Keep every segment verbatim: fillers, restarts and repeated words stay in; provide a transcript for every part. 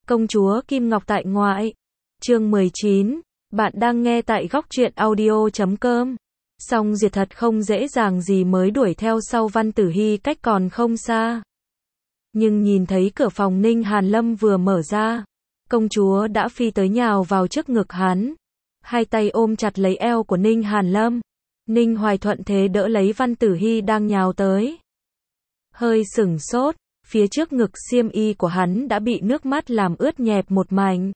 Công chúa Kim Ngọc tại ngoại. Chương mười chín. Bạn đang nghe tại góc truyện audio chấm com. Song Diệt thật không dễ dàng gì mới đuổi theo sau Văn Tử Hy cách còn không xa. Nhưng nhìn thấy cửa phòng Ninh Hàn Lâm vừa mở ra, công chúa đã phi tới nhào vào trước ngực hắn. Hai tay ôm chặt lấy eo của Ninh Hàn Lâm. Ninh Hoài thuận thế đỡ lấy Văn Tử Hy đang nhào tới. Hơi sửng sốt, phía trước ngực xiêm y của hắn đã bị nước mắt làm ướt nhẹp một mảnh.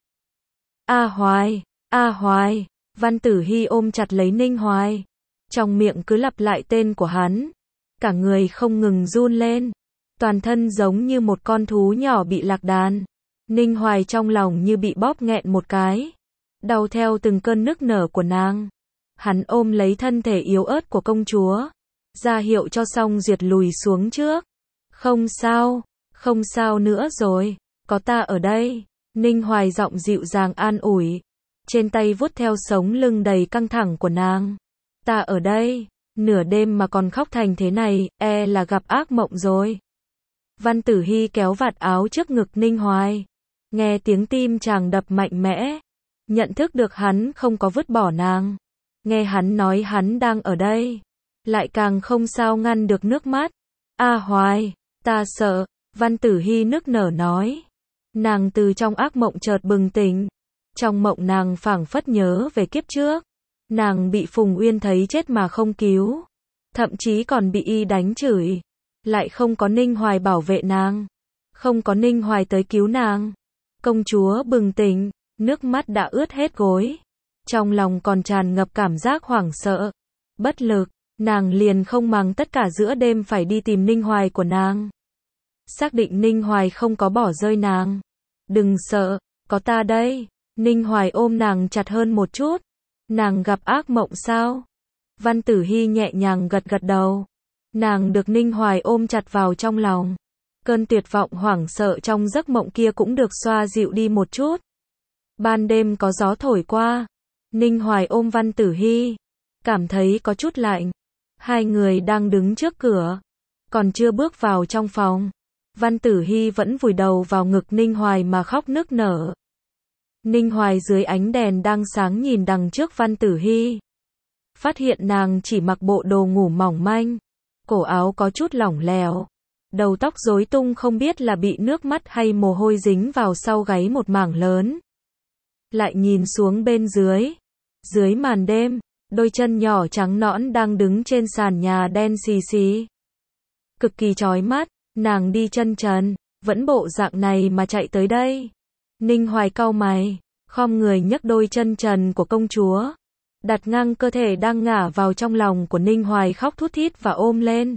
A Hoài, A Hoài, Văn Tử Hy ôm chặt lấy Ninh Hoài. Trong miệng cứ lặp lại tên của hắn. Cả người không ngừng run lên. Toàn thân giống như một con thú nhỏ bị lạc đàn. Ninh Hoài trong lòng như bị bóp nghẹn một cái. Đau theo từng cơn nức nở của nàng. Hắn ôm lấy thân thể yếu ớt của công chúa. Ra hiệu cho Song Diệt lùi xuống trước. Không sao, không sao nữa rồi. Có ta ở đây. Ninh Hoài giọng dịu dàng an ủi. Trên tay vuốt theo sống lưng đầy căng thẳng của nàng. Ta ở đây. Nửa đêm mà còn khóc thành thế này, e là gặp ác mộng rồi. Văn Tử Hy kéo vạt áo trước ngực Ninh Hoài. Nghe tiếng tim chàng đập mạnh mẽ. Nhận thức được hắn không có vứt bỏ nàng. Nghe hắn nói hắn đang ở đây. Lại càng không sao ngăn được nước mắt. A Hoài, ta sợ. Văn Tử Hy nức nở nói. Nàng từ trong ác mộng chợt bừng tỉnh. Trong mộng nàng phảng phất nhớ về kiếp trước. Nàng bị Phùng Uyên thấy chết mà không cứu. Thậm chí còn bị y đánh chửi. Lại không có Ninh Hoài bảo vệ nàng. Không có Ninh Hoài tới cứu nàng. Công chúa bừng tỉnh, nước mắt đã ướt hết gối. Trong lòng còn tràn ngập cảm giác hoảng sợ. Bất lực, nàng liền không màng tất cả giữa đêm phải đi tìm Ninh Hoài của nàng. Xác định Ninh Hoài không có bỏ rơi nàng. Đừng sợ, có ta đây. Ninh Hoài ôm nàng chặt hơn một chút. Nàng gặp ác mộng sao? Văn Tử Hy nhẹ nhàng gật gật đầu. Nàng được Ninh Hoài ôm chặt vào trong lòng. Cơn tuyệt vọng hoảng sợ trong giấc mộng kia cũng được xoa dịu đi một chút. Ban đêm có gió thổi qua. Ninh Hoài ôm Văn Tử Hy. Cảm thấy có chút lạnh. Hai người đang đứng trước cửa. Còn chưa bước vào trong phòng. Văn Tử Hy vẫn vùi đầu vào ngực Ninh Hoài mà khóc nức nở. Ninh Hoài dưới ánh đèn đang sáng nhìn đằng trước Văn Tử Hy. Phát hiện nàng chỉ mặc bộ đồ ngủ mỏng manh. Cổ áo có chút lỏng lẻo. Đầu tóc rối tung không biết là bị nước mắt hay mồ hôi dính vào sau gáy một mảng lớn. Lại nhìn xuống bên dưới. Dưới màn đêm, đôi chân nhỏ trắng nõn đang đứng trên sàn nhà đen xì xì. Cực kỳ chói mắt, nàng đi chân trần, vẫn bộ dạng này mà chạy tới đây. Ninh Hoài cau mày, khom người nhấc đôi chân trần của công chúa. Đặt ngang cơ thể đang ngả vào trong lòng của Ninh Hoài khóc thút thít và ôm lên.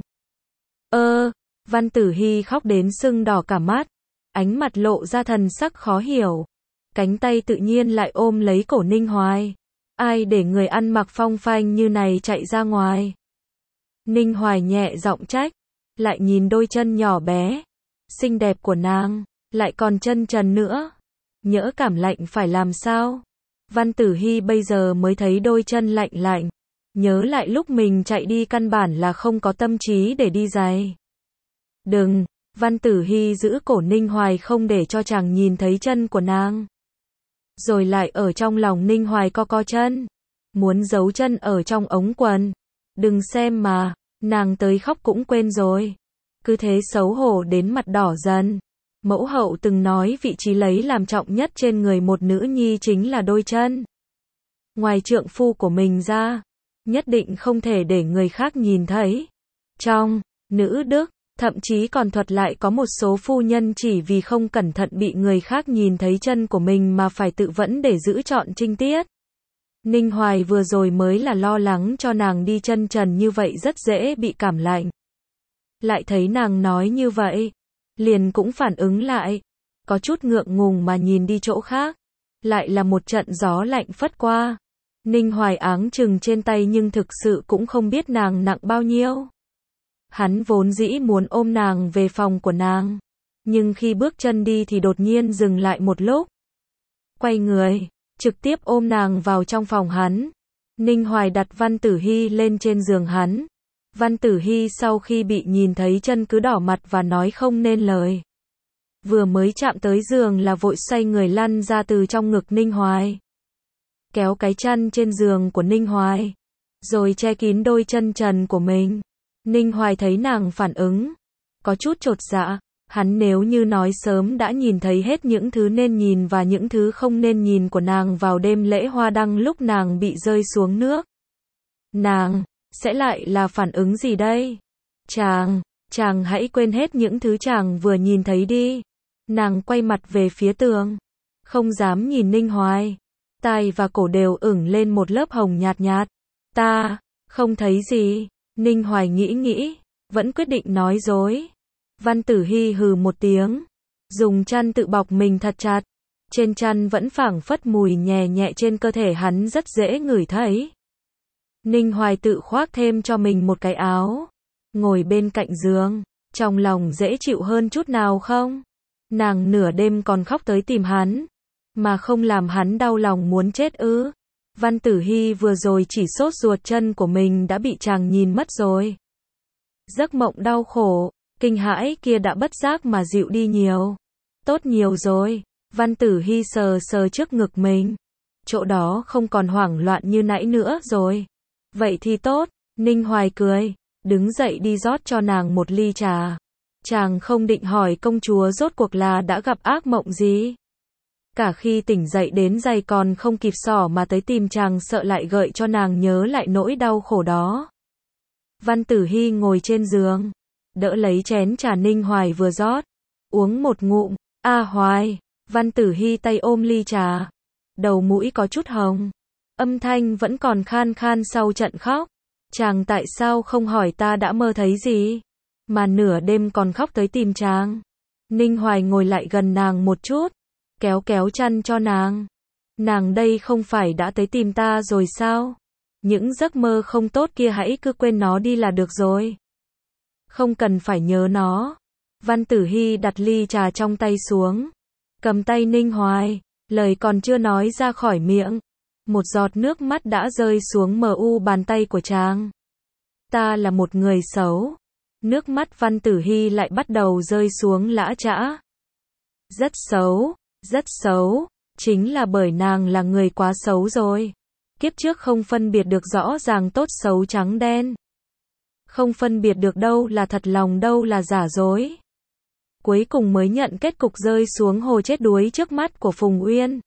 Ơ, Văn Tử Hy khóc đến sưng đỏ cả mắt. Ánh mặt lộ ra thần sắc khó hiểu. Cánh tay tự nhiên lại ôm lấy cổ Ninh Hoài. Ai để người ăn mặc phong phanh như này chạy ra ngoài. Ninh Hoài nhẹ giọng trách. Lại nhìn đôi chân nhỏ bé. Xinh đẹp của nàng. Lại còn chân trần nữa. Nhỡ cảm lạnh phải làm sao? Văn Tử Hy bây giờ mới thấy đôi chân lạnh lạnh. Nhớ lại lúc mình chạy đi căn bản là không có tâm trí để đi giày. Đừng, Văn Tử Hy giữ cổ Ninh Hoài không để cho chàng nhìn thấy chân của nàng. Rồi lại ở trong lòng Ninh Hoài co co chân. Muốn giấu chân ở trong ống quần. Đừng xem mà, nàng tới khóc cũng quên rồi. Cứ thế xấu hổ đến mặt đỏ dần. Mẫu hậu từng nói vị trí lấy làm trọng nhất trên người một nữ nhi chính là đôi chân. Ngoài trượng phu của mình ra, nhất định không thể để người khác nhìn thấy. Trong nữ đức, thậm chí còn thuật lại có một số phu nhân chỉ vì không cẩn thận bị người khác nhìn thấy chân của mình mà phải tự vẫn để giữ trọn trinh tiết. Ninh Hoài vừa rồi mới là lo lắng cho nàng đi chân trần như vậy rất dễ bị cảm lạnh. Lại thấy nàng nói như vậy. Liền cũng phản ứng lại. Có chút ngượng ngùng mà nhìn đi chỗ khác. Lại là một trận gió lạnh phất qua. Ninh Hoài áng chừng trên tay nhưng thực sự cũng không biết nàng nặng bao nhiêu. Hắn vốn dĩ muốn ôm nàng về phòng của nàng. Nhưng khi bước chân đi thì đột nhiên dừng lại một lúc. Quay người, trực tiếp ôm nàng vào trong phòng hắn. Ninh Hoài đặt Văn Tử Hy lên trên giường hắn. Văn Tử Hy sau khi bị nhìn thấy chân cứ đỏ mặt và nói không nên lời. vừa mới chạm tới giường là vội xoay người lăn ra từ trong ngực Ninh Hoài. Kéo cái chăn trên giường của Ninh Hoài, rồi che kín đôi chân trần của mình. Ninh Hoài thấy nàng phản ứng, có chút chột dạ, hắn nếu như nói sớm đã nhìn thấy hết những thứ nên nhìn và những thứ không nên nhìn của nàng vào đêm lễ hoa đăng lúc nàng bị rơi xuống nước. Nàng, sẽ lại là phản ứng gì đây? Chàng, chàng hãy quên hết những thứ chàng vừa nhìn thấy đi. Nàng quay mặt về phía tường, không dám nhìn Ninh Hoài. Tai và cổ đều ửng lên một lớp hồng nhạt nhạt. Ta, không thấy gì. Ninh Hoài nghĩ nghĩ, vẫn quyết định nói dối. Văn Tử Hy hừ một tiếng, dùng chăn tự bọc mình thật chặt. Trên chăn vẫn phảng phất mùi nhẹ nhẹ trên cơ thể hắn rất dễ ngửi thấy. Ninh Hoài tự khoác thêm cho mình một cái áo, ngồi bên cạnh giường, trong lòng dễ chịu hơn chút nào không? Nàng nửa đêm còn khóc tới tìm hắn, mà không làm hắn đau lòng muốn chết ư? Văn Tử Hy vừa rồi chỉ sốt ruột chân của mình đã bị chàng nhìn mất rồi. Giấc mộng đau khổ, kinh hãi kia đã bất giác mà dịu đi nhiều. Tốt nhiều rồi. Văn Tử Hy sờ sờ trước ngực mình. Chỗ đó không còn hoảng loạn như nãy nữa rồi. Vậy thì tốt. Ninh Hoài cười, đứng dậy đi rót cho nàng một ly trà. Chàng không định hỏi công chúa rốt cuộc là đã gặp ác mộng gì. Cả khi tỉnh dậy đến giày còn không kịp xỏ mà tới tìm chàng, sợ lại gợi cho nàng nhớ lại nỗi đau khổ đó. Văn Tử Hy ngồi trên giường, đỡ lấy chén trà Ninh Hoài vừa rót, uống một ngụm. A Hoài. Văn Tử Hy tay ôm ly trà, đầu mũi có chút hồng, âm thanh vẫn còn khan khan sau trận khóc. Chàng tại sao không hỏi ta đã mơ thấy gì, mà nửa đêm còn khóc tới tìm chàng? Ninh Hoài ngồi lại gần nàng một chút, kéo kéo chăn cho nàng. Nàng đây không phải đã tới tìm ta rồi sao? Những giấc mơ không tốt kia hãy cứ quên nó đi là được rồi. Không cần phải nhớ nó. Văn Tử Hy đặt ly trà trong tay xuống, cầm tay Ninh Hoài, lời còn chưa nói ra khỏi miệng, một giọt nước mắt đã rơi xuống mờ u bàn tay của chàng. Ta là một người xấu. Nước mắt Văn Tử Hy lại bắt đầu rơi xuống lã chã. Rất xấu, rất xấu, chính là bởi nàng là người quá xấu rồi. Kiếp trước không phân biệt được rõ ràng tốt xấu trắng đen. Không phân biệt được đâu là thật lòng đâu là giả dối. Cuối cùng mới nhận kết cục rơi xuống hồ chết đuối trước mắt của Phùng Uyên.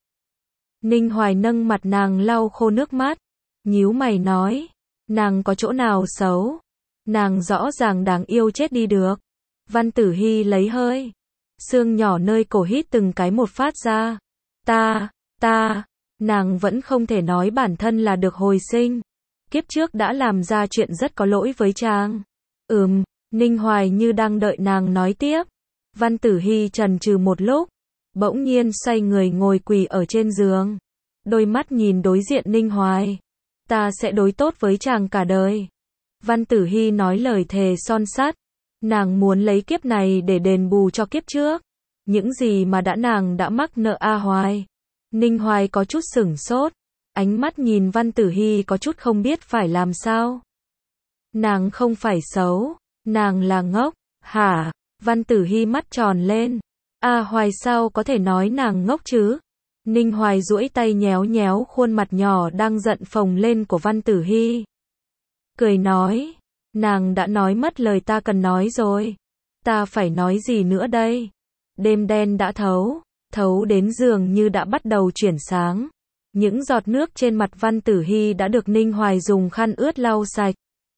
Ninh Hoài nâng mặt nàng lau khô nước mắt, nhíu mày nói, nàng có chỗ nào xấu? Nàng rõ ràng đáng yêu chết đi được. Văn Tử Hy lấy hơi, xương nhỏ nơi cổ hít từng cái một phát ra. Ta, ta, nàng vẫn không thể nói bản thân là được hồi sinh. Kiếp trước đã làm ra chuyện rất có lỗi với chàng. Ừm, Ninh Hoài như đang đợi nàng nói tiếp. Văn Tử Hy chần chừ một lúc, bỗng nhiên xoay người ngồi quỳ ở trên giường, đôi mắt nhìn đối diện Ninh Hoài. Ta sẽ đối tốt với chàng cả đời. Văn Tử Hy nói lời thề son sắt. Nàng muốn lấy kiếp này để đền bù cho kiếp trước. Những gì mà đã nàng đã mắc nợ A Hoài. Ninh Hoài có chút sửng sốt, ánh mắt nhìn Văn Tử Hy có chút không biết phải làm sao. Nàng không phải xấu, nàng là ngốc. Hả? Văn Tử Hy mắt tròn lên. A Hoài sao có thể nói nàng ngốc chứ? Ninh Hoài duỗi tay nhéo nhéo khuôn mặt nhỏ đang giận phồng lên của Văn Tử Hy. Cười nói, nàng đã nói mất lời ta cần nói rồi. Ta phải nói gì nữa đây? Đêm đen đã thấu, thấu đến giường như đã bắt đầu chuyển sáng. Những giọt nước trên mặt Văn Tử Hy đã được Ninh Hoài dùng khăn ướt lau sạch.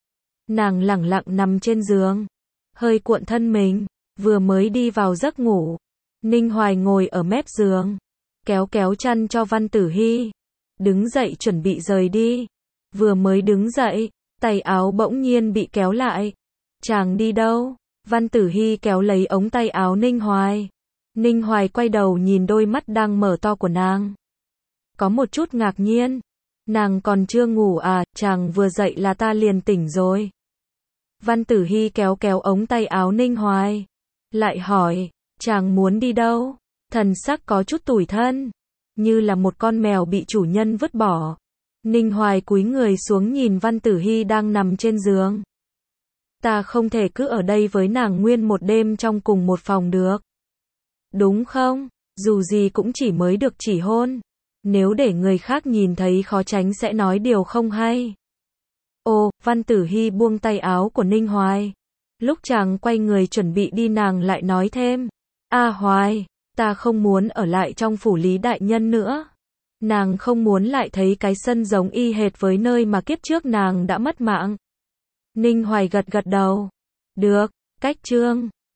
Nàng lẳng lặng nằm trên giường, hơi cuộn thân mình, vừa mới đi vào giấc ngủ. Ninh Hoài ngồi ở mép giường, kéo kéo chăn cho Văn Tử Hy, đứng dậy chuẩn bị rời đi. Vừa mới đứng dậy, tay áo bỗng nhiên bị kéo lại. Chàng đi đâu? Văn Tử Hy kéo lấy ống tay áo Ninh Hoài. Ninh Hoài quay đầu nhìn đôi mắt đang mở to của nàng, có một chút ngạc nhiên. Nàng còn chưa ngủ à? Chàng vừa dậy là ta liền tỉnh rồi. Văn Tử Hy kéo kéo ống tay áo Ninh Hoài, lại hỏi, chàng muốn đi đâu? Thần sắc có chút tủi thân, như là một con mèo bị chủ nhân vứt bỏ. Ninh Hoài cúi người xuống nhìn Văn Tử Hy đang nằm trên giường. Ta không thể cứ ở đây với nàng nguyên một đêm trong cùng một phòng được. đúng không? Dù gì cũng chỉ mới được chỉ hôn. Nếu để người khác nhìn thấy khó tránh sẽ nói điều không hay. Ô, Văn Tử Hy buông tay áo của Ninh Hoài. Lúc chàng quay người chuẩn bị đi nàng lại nói thêm. A Hoài, ta không muốn ở lại trong phủ Lý đại nhân nữa. Nàng không muốn lại thấy cái sân giống y hệt với nơi mà kiếp trước nàng đã mất mạng. Ninh Hoài gật gật đầu. Được, cách chương.